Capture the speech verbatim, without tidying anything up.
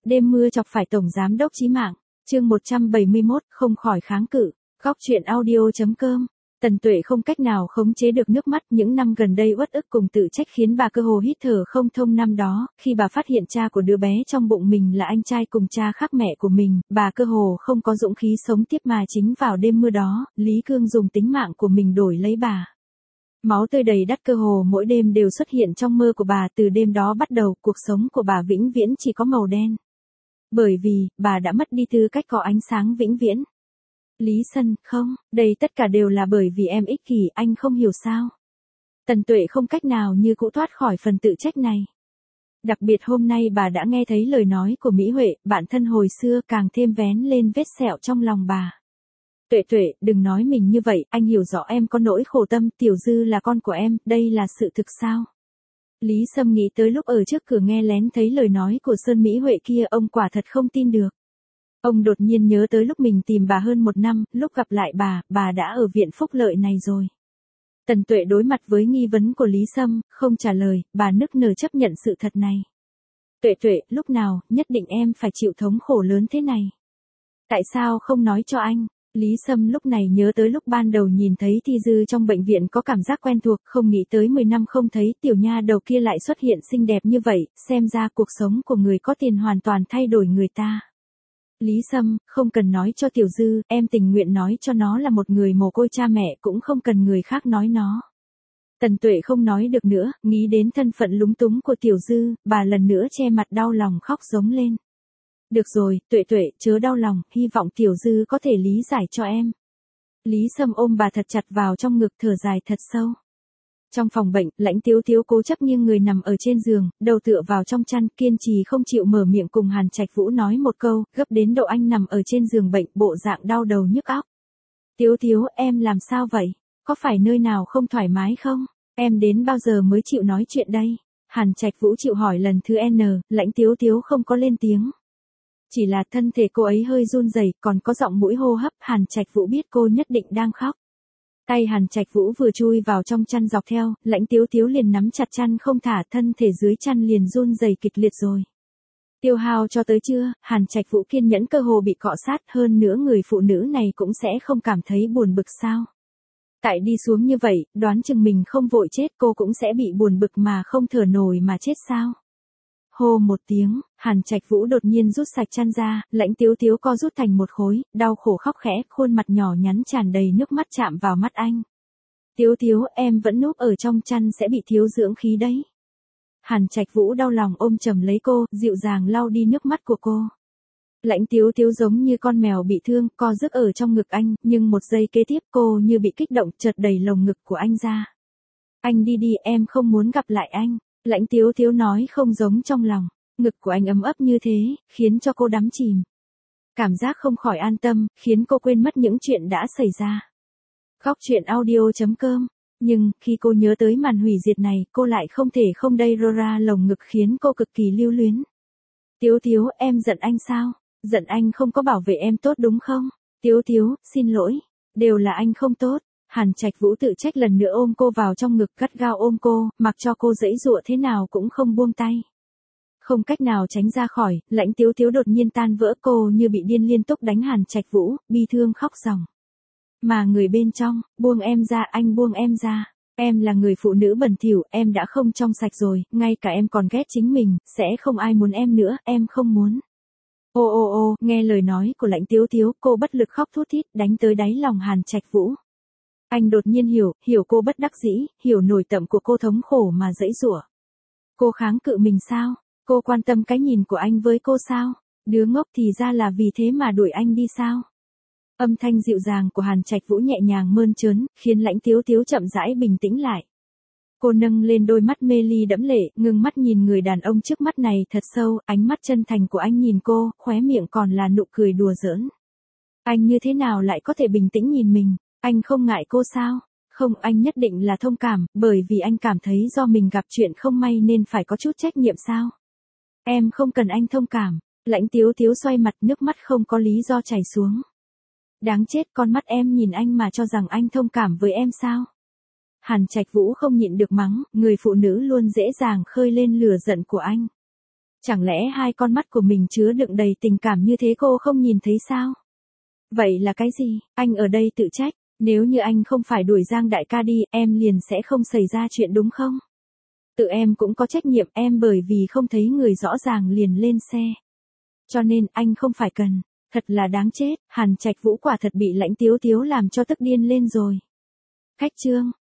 Đêm mưa chọc phải tổng giám đốc chí mạng. Chương một trăm bảy mươi mốt, không khỏi kháng cự. Góc truyện audio.com. Tần Tuệ không cách nào khống chế được nước mắt, những năm gần đây uất ức cùng tự trách khiến bà cơ hồ hít thở không thông. Năm đó, khi bà phát hiện cha của đứa bé trong bụng mình là anh trai cùng cha khác mẹ của mình, bà cơ hồ không có dũng khí sống tiếp, mà chính vào đêm mưa đó, Lý Cương dùng tính mạng của mình đổi lấy bà. Máu tươi đầy đất cơ hồ mỗi đêm đều xuất hiện trong mơ của bà. Từ đêm đó bắt đầu, cuộc sống của bà vĩnh viễn chỉ có màu đen. Bởi vì, bà đã mất đi tư cách có ánh sáng vĩnh viễn. Lý Sân, không, đây tất cả đều là bởi vì em ích kỷ, anh không hiểu sao. Tần Tuệ không cách nào như cũ thoát khỏi phần tự trách này. Đặc biệt hôm nay bà đã nghe thấy lời nói của Mỹ Huệ, bạn thân hồi xưa, càng thêm vén lên vết sẹo trong lòng bà. Tuệ Tuệ, đừng nói mình như vậy, anh hiểu rõ em có nỗi khổ tâm, Tiểu Dư là con của em, đây là sự thực sao? Lý Sâm nghĩ tới lúc ở trước cửa nghe lén thấy lời nói của Sơn Mỹ Huệ kia, ông quả thật không tin được. Ông đột nhiên nhớ tới lúc mình tìm bà hơn một năm, lúc gặp lại bà, bà đã ở viện phúc lợi này rồi. Tần Tuệ đối mặt với nghi vấn của Lý Sâm, không trả lời, bà nức nở chấp nhận sự thật này. Tuệ Tuệ, lúc nào, nhất định em phải chịu thống khổ lớn thế này? Tại sao không nói cho anh? Lý Sâm lúc này nhớ tới lúc ban đầu nhìn thấy Thi Dư trong bệnh viện, có cảm giác quen thuộc, không nghĩ tới mười năm không thấy, tiểu nha đầu kia lại xuất hiện xinh đẹp như vậy, xem ra cuộc sống của người có tiền hoàn toàn thay đổi người ta. Lý Sâm, không cần nói cho Tiểu Dư, em tình nguyện nói cho nó là một người mồ côi cha mẹ, cũng không cần người khác nói nó. Tần Tuệ không nói được nữa, nghĩ đến thân phận lúng túng của Tiểu Dư, bà lần nữa che mặt đau lòng khóc giống lên. Được rồi, Tuệ Tuệ, chớ đau lòng, hy vọng Tiểu Dư có thể lý giải cho em. Lý Sâm ôm bà thật chặt vào trong ngực, thở dài thật sâu. Trong phòng bệnh, Lãnh Tiếu Tiếu cố chấp nghiêng người nằm ở trên giường, đầu tựa vào trong chăn, kiên trì không chịu mở miệng cùng Hàn Trạch Vũ nói một câu, gấp đến độ anh nằm ở trên giường bệnh, bộ dạng đau đầu nhức óc. Tiếu Tiếu, em làm sao vậy? Có phải nơi nào không thoải mái không? Em đến bao giờ mới chịu nói chuyện đây? Hàn Trạch Vũ chịu hỏi lần thứ N, Lãnh Tiếu Tiếu không có lên tiếng. Chỉ là thân thể cô ấy hơi run rẩy, còn có giọng mũi hô hấp. Hàn Trạch Vũ biết cô nhất định đang khóc. Tay Hàn Trạch Vũ vừa chui vào trong chăn dọc theo, Lãnh Tiếu Tiếu liền nắm chặt chăn không thả, thân thể dưới chăn liền run rẩy kịch liệt rồi. Tiêu hao cho tới chưa? Hàn Trạch Vũ kiên nhẫn cơ hồ bị cọ sát, hơn nữa người phụ nữ này cũng sẽ không cảm thấy buồn bực sao? Tại đi xuống như vậy, đoán chừng mình không vội chết, cô cũng sẽ bị buồn bực mà không thở nổi mà chết sao? Hô một tiếng, Hàn Trạch Vũ đột nhiên rút sạch chăn ra, Lãnh Tiếu Tiếu co rút thành một khối, đau khổ khóc khẽ, khuôn mặt nhỏ nhắn tràn đầy nước mắt chạm vào mắt anh. Tiếu Tiếu, em vẫn núp ở trong chăn sẽ bị thiếu dưỡng khí đấy. Hàn Trạch Vũ đau lòng ôm chầm lấy cô, dịu dàng lau đi nước mắt của cô. Lãnh Tiếu Tiếu giống như con mèo bị thương, co rước ở trong ngực anh, nhưng một giây kế tiếp cô như bị kích động, chợt đẩy lồng ngực của anh ra. Anh đi đi, em không muốn gặp lại anh. Lãnh Tiếu Tiếu nói không giống trong lòng, ngực của anh ấm ấp như thế, khiến cho cô đắm chìm. Cảm giác không khỏi an tâm, khiến cô quên mất những chuyện đã xảy ra. Góc truyện audio.com. Nhưng, khi cô nhớ tới màn hủy diệt này, cô lại không thể không đẩy ra lồng ngực, khiến cô cực kỳ lưu luyến. Tiếu Tiếu, em giận anh sao? Giận anh không có bảo vệ em tốt đúng không? Tiếu Tiếu, xin lỗi. Đều là anh không tốt. Hàn Trạch Vũ tự trách lần nữa ôm cô vào trong ngực, gắt gao ôm cô, mặc cho cô giãy giụa thế nào cũng không buông tay. Không cách nào tránh ra khỏi, Lãnh Tiếu Tiếu đột nhiên tan vỡ, cô như bị điên liên tục đánh Hàn Trạch Vũ, bi thương khóc ròng. Mà người bên trong, buông em ra, anh buông em ra. Em là người phụ nữ bẩn thỉu, em đã không trong sạch rồi, ngay cả em còn ghét chính mình, sẽ không ai muốn em nữa, em không muốn. Ô ô ô, nghe lời nói của Lãnh Tiếu Tiếu, cô bất lực khóc thút thít, đánh tới đáy lòng Hàn Trạch Vũ. Anh đột nhiên hiểu, hiểu cô bất đắc dĩ, hiểu nổi tầm của cô thống khổ mà giãy giụa. Cô kháng cự mình sao? Cô quan tâm cái nhìn của anh với cô sao? Đứa ngốc thì ra là vì thế mà đuổi anh đi sao? Âm thanh dịu dàng của Hàn Trạch Vũ nhẹ nhàng mơn trớn, khiến Lãnh Tiếu Tiếu chậm rãi bình tĩnh lại. Cô nâng lên đôi mắt mê ly đẫm lệ, ngưng mắt nhìn người đàn ông trước mắt này thật sâu, ánh mắt chân thành của anh nhìn cô, khóe miệng còn là nụ cười đùa giỡn. Anh như thế nào lại có thể bình tĩnh nhìn mình? Anh không ngại cô sao? Không, anh nhất định là thông cảm, bởi vì anh cảm thấy do mình gặp chuyện không may nên phải có chút trách nhiệm sao? Em không cần anh thông cảm. Lãnh Tiếu Tiếu xoay mặt, nước mắt không có lý do chảy xuống. Đáng chết, con mắt em nhìn anh mà cho rằng anh thông cảm với em sao? Hàn Trạch Vũ không nhịn được mắng, người phụ nữ luôn dễ dàng khơi lên lửa giận của anh. Chẳng lẽ hai con mắt của mình chứa đựng đầy tình cảm như thế cô không nhìn thấy sao? Vậy là cái gì? Anh ở đây tự trách, nếu như anh không phải đuổi Giang đại ca đi, em liền sẽ không xảy ra chuyện đúng không? Tự em cũng có trách nhiệm, em bởi vì không thấy người rõ ràng liền lên xe. Cho nên anh không phải cần, thật là đáng chết, Hàn Trạch Vũ quả thật bị Lãnh Tiếu Tiếu làm cho tức điên lên rồi. Khách trương,